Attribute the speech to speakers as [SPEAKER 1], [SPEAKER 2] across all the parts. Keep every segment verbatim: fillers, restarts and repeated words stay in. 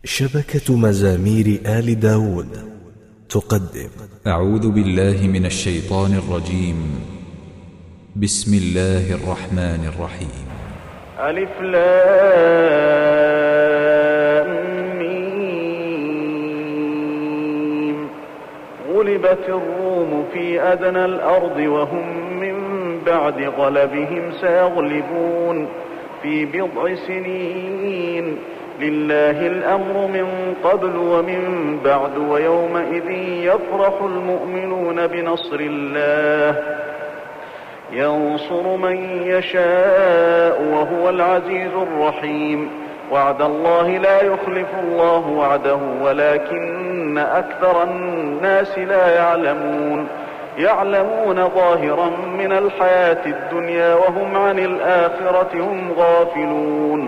[SPEAKER 1] شبكة مزامير آل داود تقدم.
[SPEAKER 2] أعوذ بالله من الشيطان الرجيم. بسم الله الرحمن الرحيم.
[SPEAKER 3] ألف لام ميم. غلبت الروم في أدنى الأرض وهم من بعد غلبهم سيغلبون في بضع سنين. لله الأمر من قبل ومن بعد ويومئذ يفرح المؤمنون بنصر الله ينصر من يشاء وهو العزيز الرحيم. وعد الله لا يخلف الله وعده ولكن أكثر الناس لا يعلمون. يعلمون ظاهرا من الحياة الدنيا وهم عن الآخرة هم غافلون.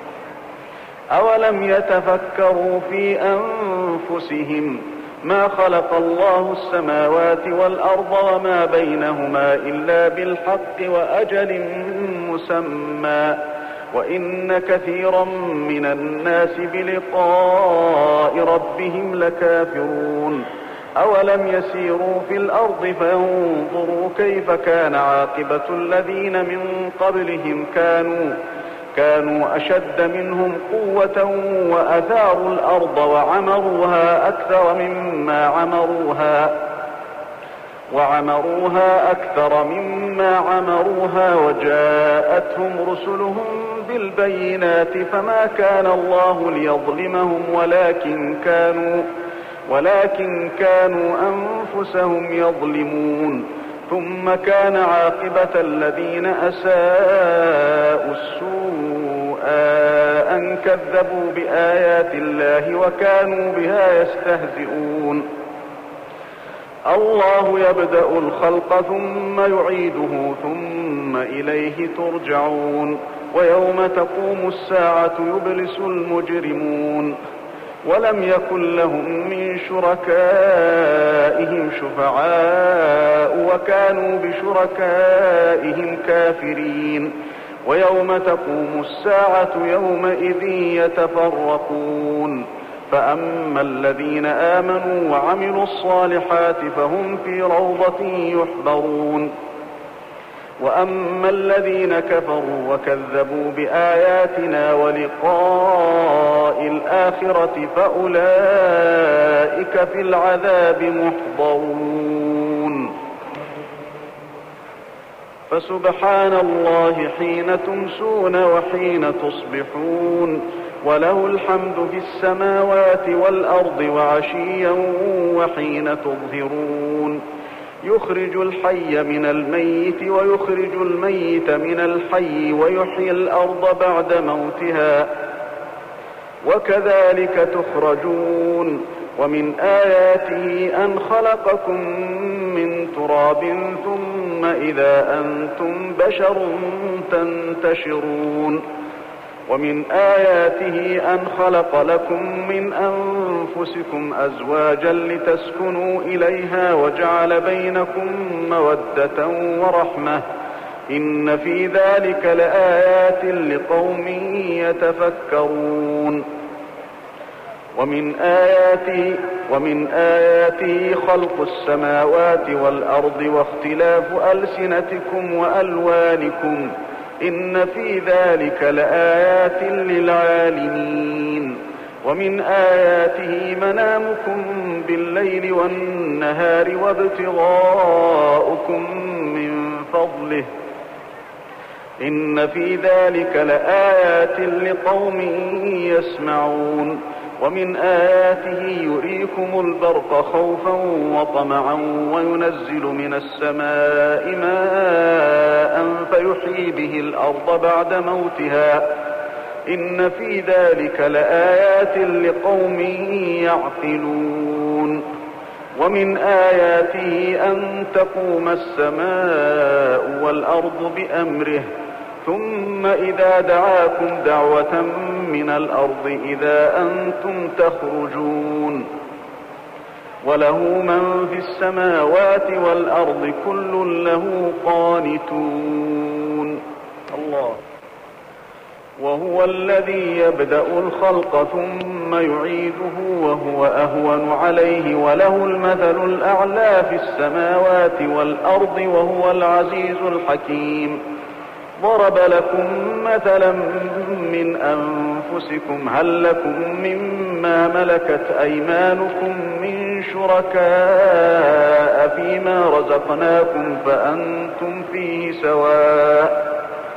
[SPEAKER 3] أولم يتفكروا في أنفسهم ما خلق الله السماوات والأرض وما بينهما إلا بالحق وأجل مسمى وإن كثيرا من الناس بلقاء ربهم لكافرون. أولم يسيروا في الأرض فينظروا كيف كان عاقبة الذين من قبلهم كانوا كانوا أشد منهم قوة وأثاروا الأرض وعمروها أكثر مما عمروها وعمروها أكثر مما عمروها وجاءتهم رسلهم بالبينات فما كان الله ليظلمهم ولكن كانوا ولكن كانوا أنفسهم يظلمون. ثم كان عاقبة الذين أساءوا السوء أن كذبوا بآيات الله وكانوا بها يستهزئون. الله يبدأ الخلق ثم يعيده ثم إليه ترجعون. ويوم تقوم الساعة يبلس المجرمون. ولم يكن لهم من شركائهم شفعاء وكانوا بشركائهم كافرين. ويوم تقوم الساعة يومئذ يتفرقون. فأما الذين آمنوا وعملوا الصالحات فهم في روضة يحبرون. وأما الذين كفروا وكذبوا بآياتنا ولقاء الآخرة فأولئك في العذاب محضرون. فسبحان الله حين تمسون وحين تصبحون وله الحمد في السماوات والأرض وعشيا وحين تظهرون. يخرج الحي من الميت ويخرج الميت من الحي ويحيي الأرض بعد موتها وكذلك تخرجون. ومن آياته أن خلقكم من تراب ثم إذا أنتم بشر تنتشرون. ومن آياته أن خلق لكم من أنفسكم أزواجا لتسكنوا إليها وجعل بينكم مودة ورحمة إن في ذلك لآيات لقوم يتفكرون. ومن آياته, ومن آياته خلق السماوات والأرض واختلاف ألسنتكم وألوانكم إن في ذلك لآيات للعالمين. ومن آياته منامكم بالليل والنهار وابتغاؤكم من فضله إن في ذلك لآيات لقوم يسمعون. ومن آياته يريكم البرق خوفا وطمعا وينزل من السماء ماء فيحيي به الأرض بعد موتها إن في ذلك لآيات لقوم يعقلون. ومن آياته أن تقوم السماء والأرض بأمره ثم إذا دعاكم دعوة من الأرض إذا أنتم تخرجون. وله من في السماوات والأرض كل له قانتون. الله. وهو الذي يبدأ الخلق ثم يعيده وهو أهون عليه وله المثل الأعلى في السماوات والأرض وهو العزيز الحكيم. ضرب لكم مثلا من أنفسكم هل لكم مما ملكت أيمانكم من شركاء فيما رزقناكم فأنتم فيه سواء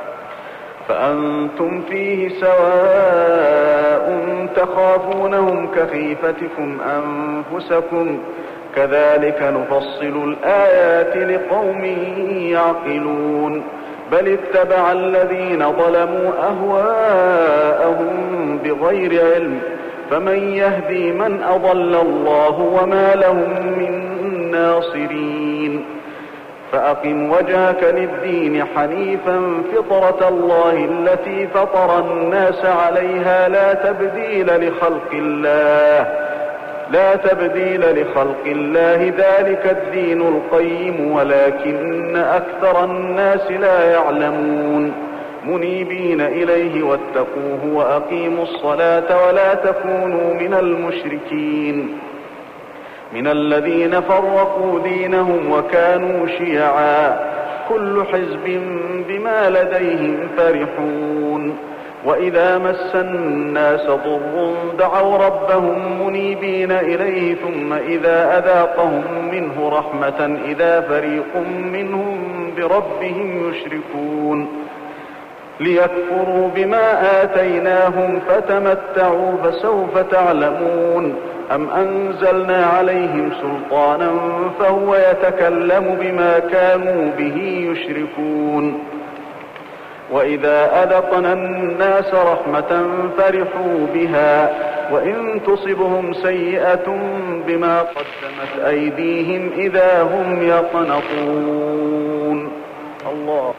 [SPEAKER 3] فأنتم فيه سواء تخافونهم كخيفتكم أنفسكم كذلك نفصل الآيات لقوم يعقلون. بل اتبع الذين ظلموا أهواءهم بغير علم فمن يهدي من أضل الله وما لهم من ناصرين. فأقم وجهك للدين حنيفا فطرة الله التي فطر الناس عليها لا تبديل لخلق الله لا تبديل لخلق الله ذلك الدين القيم ولكن أكثر الناس لا يعلمون. منيبين إليه واتقوه وأقيموا الصلاة ولا تكونوا من المشركين من الذين فرقوا دينهم وكانوا شيعا كل حزب بما لديهم فرحون. وإذا مس الناس ضر دعوا ربهم منيبين إليه ثم إذا أذاقهم منه رحمة إذا فريق منهم بربهم يشركون. ليكفروا بما آتيناهم فتمتعوا فسوف تعلمون. أم أنزلنا عليهم سلطانا فهو يتكلم بما كانوا به يشركون. وإذا أذقنا الناس رحمة فرحوا بها وإن تصبهم سيئة بما قدمت أيديهم إذا هم يقنطون. الله.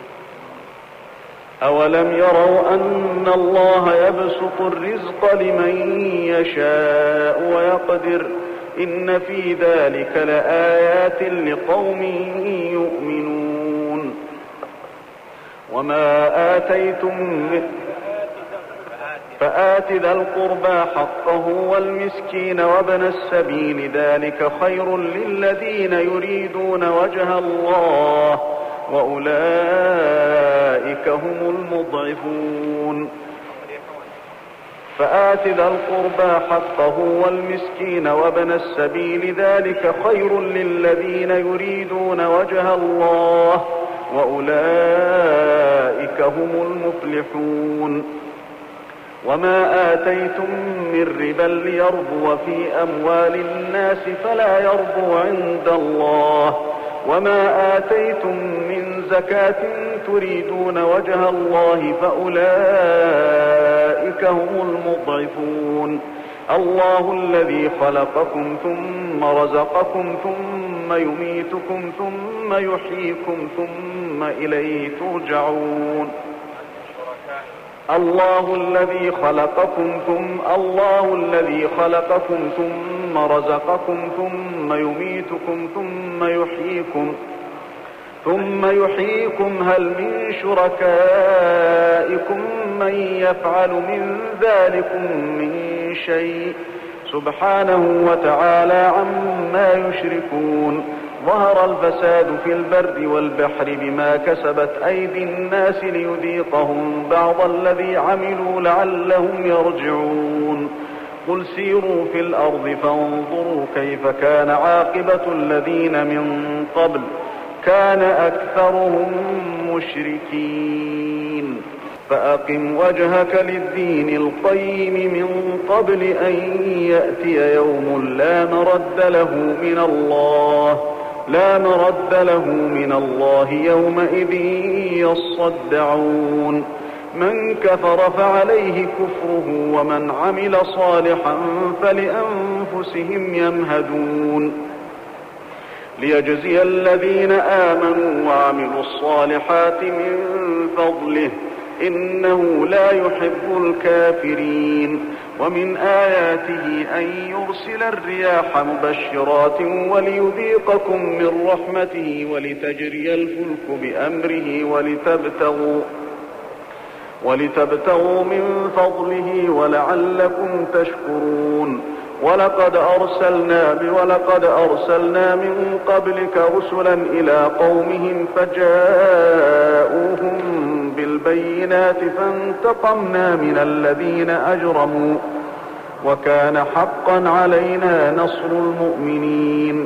[SPEAKER 3] أولم يروا أن الله يبسط الرزق لمن يشاء ويقدر إن في ذلك لآيات لقوم يؤمنون. وما آتيتم من فآت ذا القربى حقه والمسكين وابن السبيل ذلك خير للذين يريدون وجه الله وأولئك هم المضعفون. فآت ذا القربى حقه والمسكين وابن السبيل ذلك خير للذين يريدون وجه الله وأولئك هم المفلحون. وما آتيتم من ربا ليربو في أموال الناس فلا يربو عند الله وما آتيتم من زكاة تريدون وجه الله فأولئك هم المضعفون. الله الذي خلقكم ثم رزقكم ثم يميتكم ثم يحييكم ثم إليه ترجعون. الله الذي خلقكم ثم الله الذي خلقكم ثم رزقكم ثم يميتكم ثم يحييكم ثم يحييكم هل من شركائكم من يفعل من ذلكم من شيء سبحانه وتعالى عما يشركون. ظهر الفساد في البر والبحر بما كسبت أيدي الناس ليذيقهم بعض الذي عملوا لعلهم يرجعون. قل سيروا في الأرض فانظروا كيف كان عاقبة الذين من قبل كان أكثرهم مشركين. فأقم وجهك للدين القيم من قبل أن يأتي يوم لا مرد له من الله لا مرد له من الله يومئذ يصدعون. من كفر فعليه كفره ومن عمل صالحا فلأنفسهم يمهدون. ليجزي الذين آمنوا وعملوا الصالحات من فضله إنه لا يحب الكافرين. ومن آياته أن يرسل الرياح مبشرات وليذيقكم من رحمته ولتجري الفلك بأمره ولتبتغوا ولتبتغوا من فضله ولعلكم تشكرون. ولقد أرسلنا ولقد أرسلنا من قبلك رسلا إلى قومهم فجاءوهم بالبينات فانتقمنا من الذين أجرموا وكان حقا علينا نصر المؤمنين.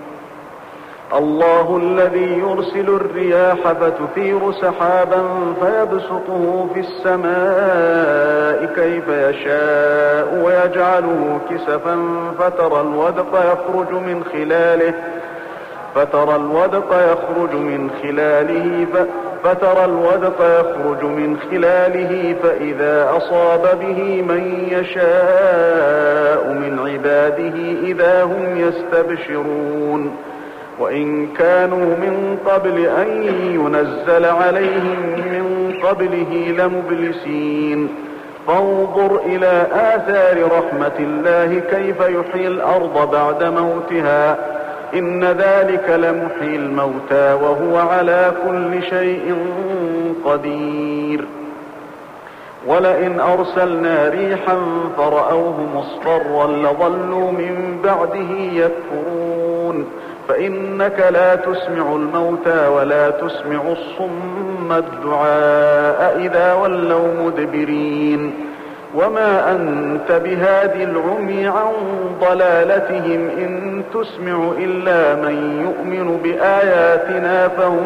[SPEAKER 3] الله الذي يرسل الرياح فتثير سحابا فيبسطه في السماء كيف يشاء ويجعله كسفا فترى الودق يخرج من خلاله فترى الودق يخرج من خلاله فترى الودق يخرج من خلاله فإذا أصاب به من يشاء من عباده إذا هم يستبشرون. وإن كانوا من قبل أن ينزل عليهم من قبله لمبلسين. فانظر إلى آثار رحمة الله كيف يحيي الأرض بعد موتها إن ذلك لمحيي الموتى وهو على كل شيء قدير. ولئن أرسلنا ريحا فرأوه مصفرا لظلوا من بعده يكفرون. فإنك لا تسمع الموتى ولا تسمع الصم الدعاء إذا ولوا مدبرين. وما أنت بهادي العمي عن ضلالتهم إن تسمع إلا من يؤمن بآياتنا فهم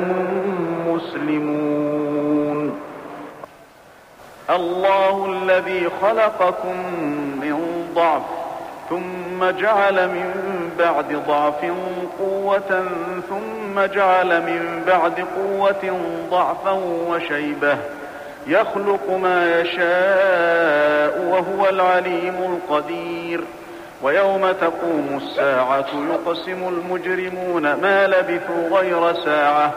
[SPEAKER 3] مسلمون. الله الذي خلقكم من ضعف ثم جعل من بعد ضعف قوة ثم جعل من بعد قوة ضعفا وشيبة يخلق ما يشاء وهو العليم القدير. ويوم تقوم الساعة يقسم المجرمون ما لبثوا غير ساعة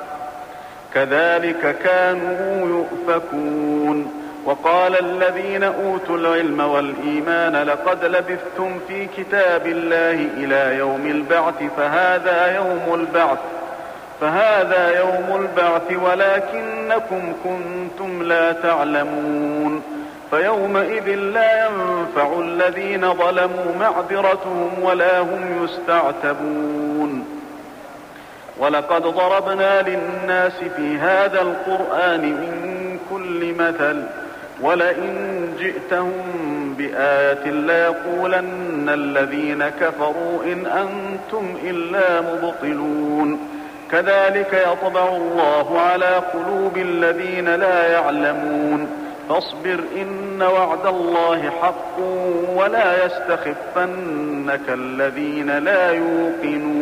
[SPEAKER 3] كذلك كانوا يؤفكون. وقال الذين أوتوا العلم والإيمان لقد لبثتم في كتاب الله إلى يوم البعث فهذا يوم البعث فهذا يوم البعث ولكنكم كنتم لا تعلمون. فيومئذ لا ينفع الذين ظلموا معذرتهم ولا هم يستعتبون. ولقد ضربنا للناس في هذا القرآن من كل مثل ولئن جئتهم بآية ليقولن الذين كفروا إن أنتم إلا مبطلون. كذلك يطبع الله على قلوب الذين لا يعلمون. فاصبر إن وعد الله حق ولا يستخفنك الذين لا يوقنون.